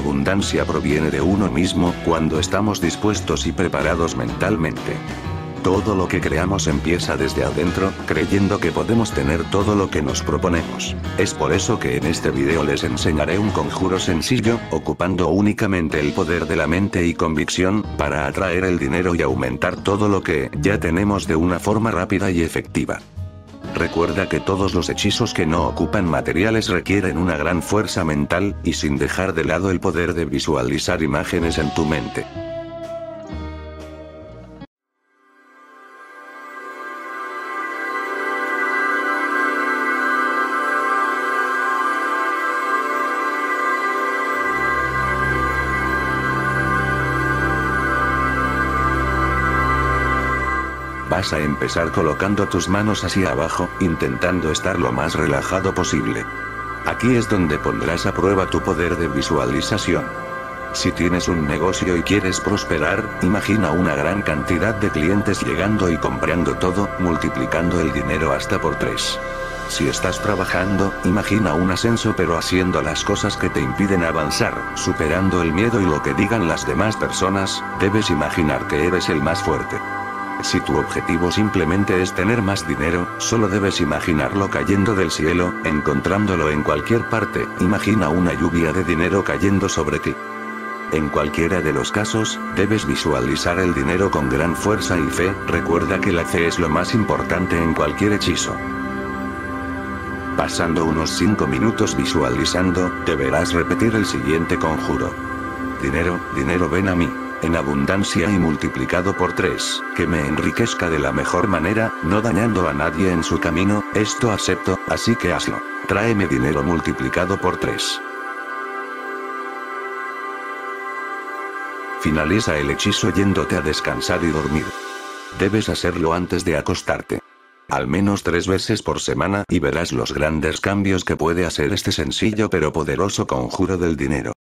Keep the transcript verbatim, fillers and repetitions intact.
abundancia proviene de uno mismo, cuando estamos dispuestos y preparados mentalmente. Todo lo que creamos empieza desde adentro, creyendo que podemos tener todo lo que nos proponemos. Es por eso que en este video les enseñaré un conjuro sencillo, ocupando únicamente el poder de la mente y convicción, para atraer el dinero y aumentar todo lo que ya tenemos de una forma rápida y efectiva. Recuerda que todos los hechizos que no ocupan materiales requieren una gran fuerza mental, y sin dejar de lado el poder de visualizar imágenes en tu mente. Vas a empezar colocando tus manos hacia abajo, intentando estar lo más relajado posible. Aquí es donde pondrás a prueba tu poder de visualización. Si tienes un negocio y quieres prosperar, imagina una gran cantidad de clientes llegando y comprando todo, multiplicando el dinero hasta por tres. Si estás trabajando, imagina un ascenso pero haciendo las cosas que te impiden avanzar, superando el miedo y lo que digan las demás personas, debes imaginar que eres el más fuerte. Si tu objetivo simplemente es tener más dinero, solo debes imaginarlo cayendo del cielo, encontrándolo en cualquier parte. Imagina una lluvia de dinero cayendo sobre ti. En cualquiera de los casos, debes visualizar el dinero con gran fuerza y fe. Recuerda que la fe es lo más importante en cualquier hechizo. Pasando unos cinco minutos visualizando, deberás repetir el siguiente conjuro. Dinero, dinero ven a mí, en abundancia y multiplicado por tres, que me enriquezca de la mejor manera, no dañando a nadie en su camino. Esto acepto, así que hazlo. Tráeme dinero multiplicado por tres. Finaliza el hechizo yéndote a descansar y dormir. Debes hacerlo antes de acostarte. Al menos tres veces por semana y verás los grandes cambios que puede hacer este sencillo pero poderoso conjuro del dinero.